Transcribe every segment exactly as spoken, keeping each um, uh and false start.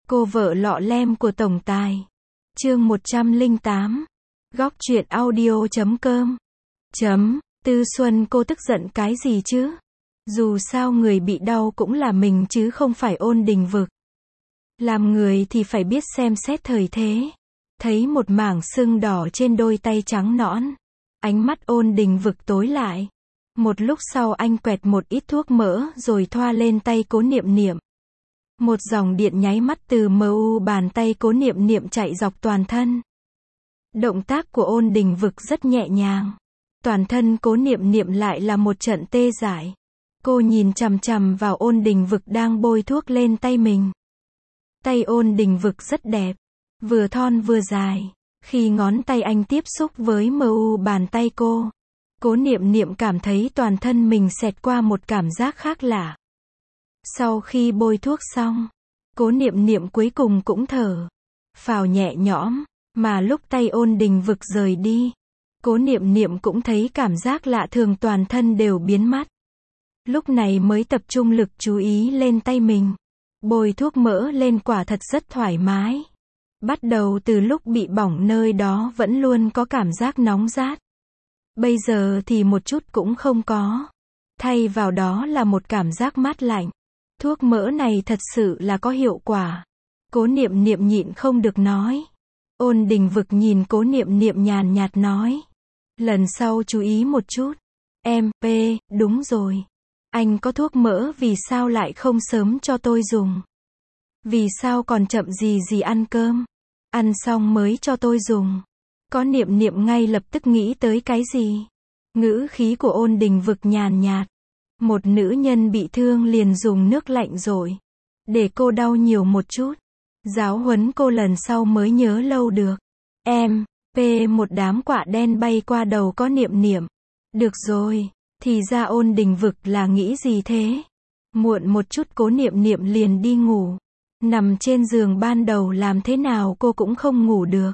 Cô vợ lọ lem của tổng tài. Chương một trăm lẻ tám. Góc truyện audio chấm com. Chấm. Tư Xuân, cô tức giận cái gì chứ? Dù sao người bị đau cũng là mình chứ không phải Ôn Đình Vực. Làm người thì phải biết xem xét thời thế. Thấy một mảng sưng đỏ trên đôi tay trắng nõn. Ánh mắt Ôn Đình Vực tối lại. Một lúc sau anh quẹt một ít thuốc mỡ rồi thoa lên tay Cố Niệm Niệm. Một dòng điện nháy mắt từ mờ u bàn tay Cố Niệm Niệm chạy dọc toàn thân. Động tác của Ôn Đình Vực rất nhẹ nhàng. Toàn thân Cố Niệm Niệm lại là một trận tê dại. Cô nhìn chằm chằm vào Ôn Đình Vực đang bôi thuốc lên tay mình. Tay Ôn Đình Vực rất đẹp, vừa thon vừa dài. Khi ngón tay anh tiếp xúc với mờ u bàn tay cô, Cố Niệm Niệm cảm thấy toàn thân mình xẹt qua một cảm giác khác lạ. Sau khi bôi thuốc xong, Cố Niệm Niệm cuối cùng cũng thở phào nhẹ nhõm, mà lúc tay Ôn Đình Vực rời đi, Cố Niệm Niệm cũng thấy cảm giác lạ thường toàn thân đều biến mất. Lúc này mới tập trung lực chú ý lên tay mình. Bôi thuốc mỡ lên quả thật rất thoải mái. Bắt đầu từ lúc bị bỏng nơi đó vẫn luôn có cảm giác nóng rát. Bây giờ thì một chút cũng không có. Thay vào đó là một cảm giác mát lạnh. Thuốc mỡ này thật sự là có hiệu quả. Cố Niệm Niệm nhịn không được nói. Ôn Đình Vực nhìn Cố Niệm Niệm nhàn nhạt nói. Lần sau chú ý một chút. Em, P, đúng rồi. Anh có thuốc mỡ vì sao lại không sớm cho tôi dùng? Vì sao còn chậm gì gì ăn cơm? Ăn xong mới cho tôi dùng. Có Niệm Niệm ngay lập tức nghĩ tới cái gì? Ngữ khí của Ôn Đình Vực nhàn nhạt. Một nữ nhân bị thương liền dùng nước lạnh rồi. Để cô đau nhiều một chút. Giáo huấn cô lần sau mới nhớ lâu được. Em, P, một đám quạ đen bay qua đầu Có Niệm Niệm. Được rồi, thì ra Ôn Đình Vực là nghĩ gì thế? Muộn một chút Cố Niệm Niệm liền đi ngủ. Nằm trên giường ban đầu làm thế nào cô cũng không ngủ được.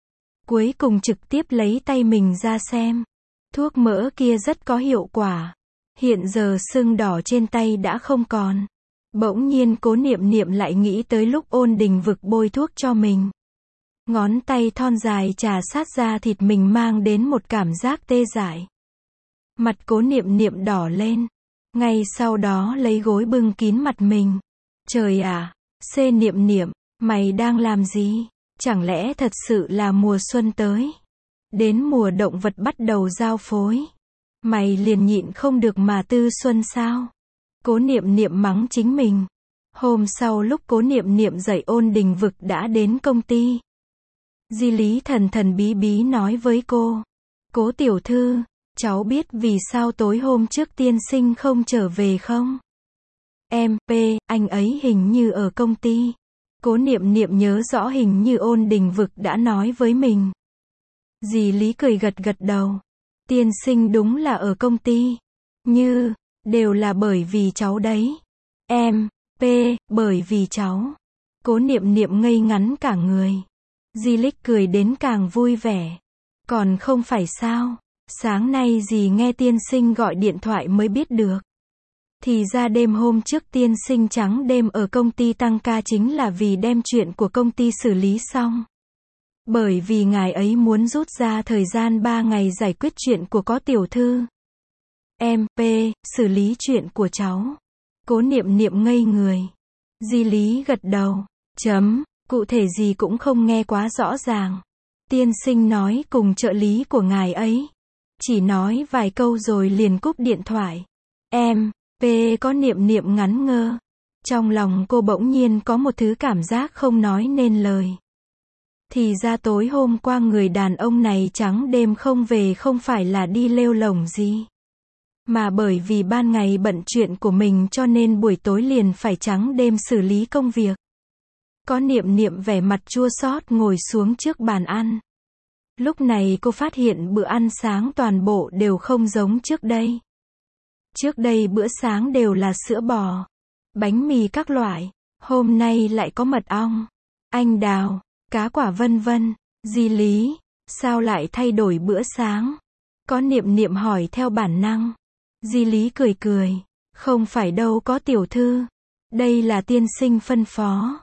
Cuối cùng trực tiếp lấy tay mình ra xem. Thuốc mỡ kia rất có hiệu quả. Hiện giờ sưng đỏ trên tay đã không còn. Bỗng nhiên Cố Niệm Niệm lại nghĩ tới lúc Ôn Đình Vực bôi thuốc cho mình. Ngón tay thon dài chà sát da thịt mình mang đến một cảm giác tê dại. Mặt Cố Niệm Niệm đỏ lên. Ngay sau đó lấy gối bưng kín mặt mình. Trời ạ, C Niệm Niệm, mày đang làm gì? Chẳng lẽ thật sự là mùa xuân tới? Đến mùa động vật bắt đầu giao phối. Mày liền nhịn không được mà tư xuân sao? Cố Niệm Niệm mắng chính mình. Hôm sau lúc Cố Niệm Niệm dậy Ôn Đình Vực đã đến công ty. Di Lý thần thần bí bí nói với cô. Cố tiểu thư, cháu biết vì sao tối hôm trước tiên sinh không trở về không? Em, P, anh ấy hình như ở công ty. Cố Niệm Niệm nhớ rõ hình như Ôn Đình Vực đã nói với mình. Dì Lý cười gật gật đầu. Tiên sinh đúng là ở công ty. Như, đều là bởi vì cháu đấy. Em, P, bởi vì cháu. Cố Niệm Niệm ngây ngắn cả người. Di Lích cười đến càng vui vẻ. Còn không phải sao? Sáng nay dì nghe tiên sinh gọi điện thoại mới biết được. Thì ra đêm hôm trước tiên sinh trắng đêm ở công ty tăng ca chính là vì đem chuyện của công ty xử lý xong. Bởi vì ngài ấy muốn rút ra thời gian ba ngày giải quyết chuyện của có tiểu thư. Em, P, xử lý chuyện của cháu. Cố Niệm Niệm ngây người. Di Lý gật đầu. Chấm, cụ thể gì cũng không nghe quá rõ ràng. Tiên sinh nói cùng trợ lý của ngài ấy. Chỉ nói vài câu rồi liền cúp điện thoại. Em, P, có Niệm Niệm ngắn ngơ. Trong lòng cô bỗng nhiên có một thứ cảm giác không nói nên lời. Thì ra tối hôm qua người đàn ông này trắng đêm không về không phải là đi lêu lổng gì. Mà bởi vì ban ngày bận chuyện của mình cho nên buổi tối liền phải trắng đêm xử lý công việc. Có Niệm Niệm vẻ mặt chua xót ngồi xuống trước bàn ăn. Lúc này cô phát hiện bữa ăn sáng toàn bộ đều không giống trước đây. Trước đây bữa sáng đều là sữa bò, bánh mì các loại. Hôm nay lại có mật ong, anh đào, cá quả vân vân. Di Lý, sao lại thay đổi bữa sáng? Có Niệm Niệm hỏi theo bản năng. Di Lý cười cười. Không phải đâu có tiểu thư. Đây là tiên sinh phân phó.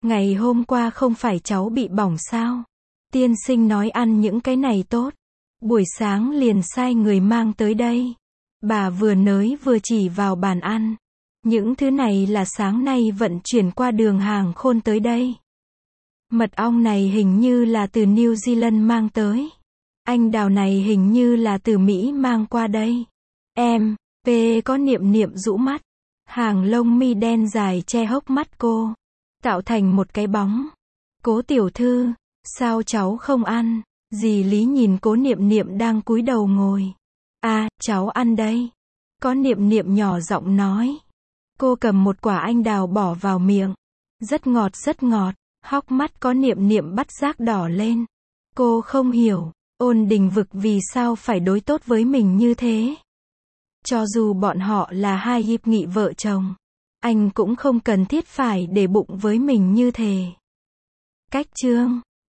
Ngày hôm qua không phải cháu bị bỏng sao? Tiên sinh nói ăn những cái này tốt. Buổi sáng liền sai người mang tới đây. Bà vừa nới vừa chỉ vào bàn ăn. Những thứ này là sáng nay vận chuyển qua đường hàng khôn tới đây. Mật ong này hình như là từ New Zealand mang tới. Anh đào này hình như là từ Mỹ mang qua đây. Em, P có Niệm Niệm rũ mắt. Hàng lông mi đen dài che hốc mắt cô. Tạo thành một cái bóng. Cố tiểu thư, sao cháu không ăn? Dì Lý nhìn cố Niệm Niệm đang cúi đầu ngồi. À, cháu ăn đây. Có Niệm Niệm nhỏ giọng nói. Cô cầm một quả anh đào bỏ vào miệng. Rất ngọt rất ngọt. Hốc mắt có Niệm Niệm bắt giác đỏ lên. Cô không hiểu, Ôn Đình Vực vì sao phải đối tốt với mình như thế. Cho dù bọn họ là hai hiệp nghị vợ chồng, anh cũng không cần thiết phải để bụng với mình như thế. Cách chương